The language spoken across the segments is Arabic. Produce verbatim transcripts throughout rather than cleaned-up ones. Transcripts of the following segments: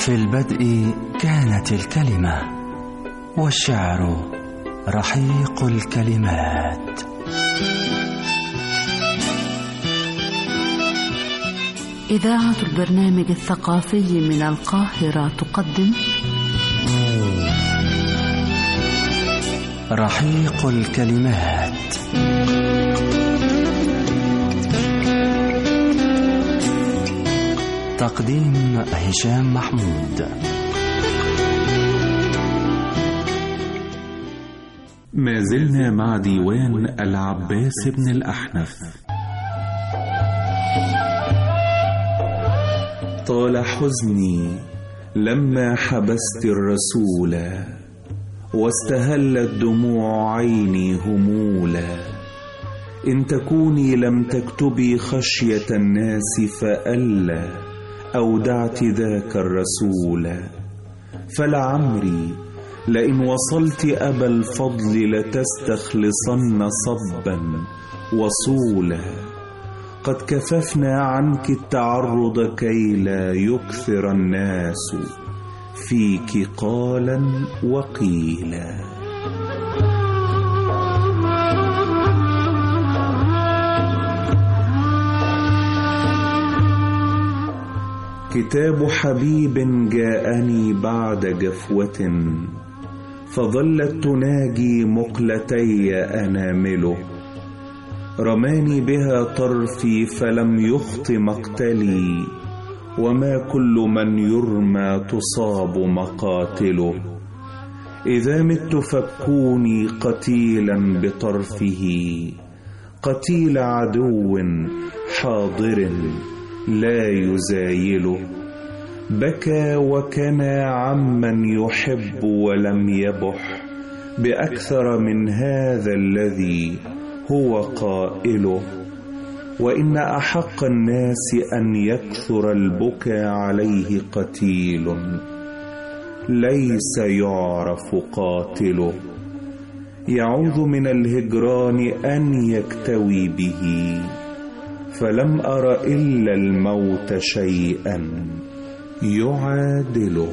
في البدء كانت الكلمة، والشعر رحيق الكلمات. إذاعة البرنامج الثقافي من القاهرة تقدم رحيق الكلمات. تقديم هشام محمود. ما زلنا مع ديوان العباس بن الأحنف. طال حزني لما حبست الرسول، واستهلت دموع عيني همولا. إن تكوني لم تكتبي خشية الناس فألا أودعت ذاك الرسول. فلعمري لئن وصلت أبا الفضل لتستخلصن صبا وصولا. قد كففنا عنك التعرض كي لا يكثر الناس فيك قالا وقيلا. كتاب حبيب جاءني بعد جفوة، فظلت تناجي مقلتي أنامله. رماني بها طرفي فلم يخط مقتلي، وما كل من يرمى تصاب مقاتله. إذا مت فابكوني قتيلا بطرفه، قتيل عدو حاضر لا يزايله. بكى وكنى عمن يحب ولم يبح بأكثر من هذا الذي هو قائله. وإن أحق الناس أن يكثر البكى عليه قتيل ليس يعرف قاتله. يعوذ من الهجران أن يكتوي به، فلم أر إلا الموت شيئا يعادله.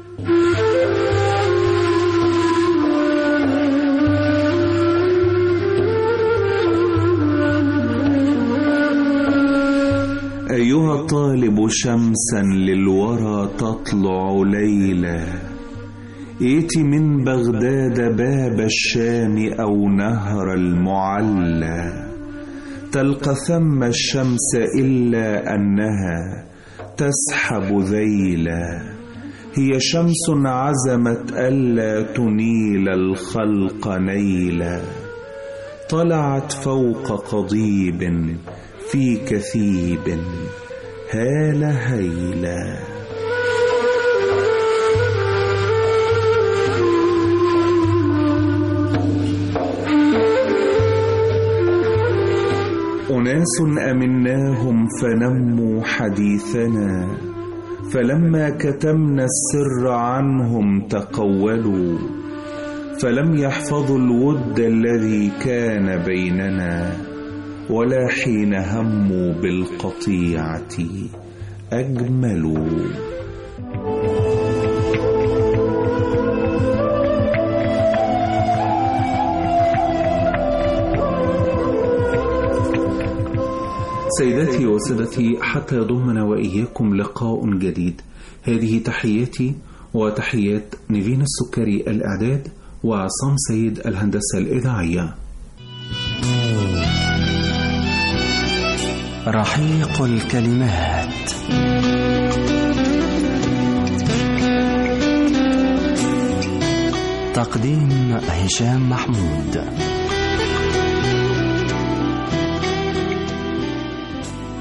أيها الطالب شمسا للورى تطلع ليلا، ائت من بغداد باب الشام أو نهر المعلى. تلقى ثم الشمس إلا أنها تسحب ذيلا. هي شمس عزمت ألا تنيل الخلق نيلا. طلعت فوق قضيب في كثيب هال هيلا. أناس أمناهم فنموا حديثنا، فلما كتمنا السر عنهم تقولوا. فلم يحفظوا الود الذي كان بيننا، ولا حين هموا بالقطيعة أجملوا. سيداتي وسادتي، حتى يضمنا وإياكم لقاء جديد. هذه تحياتي وتحيات نيفين السكري الإعداد، وعصام سيد الهندسة الإذاعية. رحيق الكلمات. تقديم هشام محمود.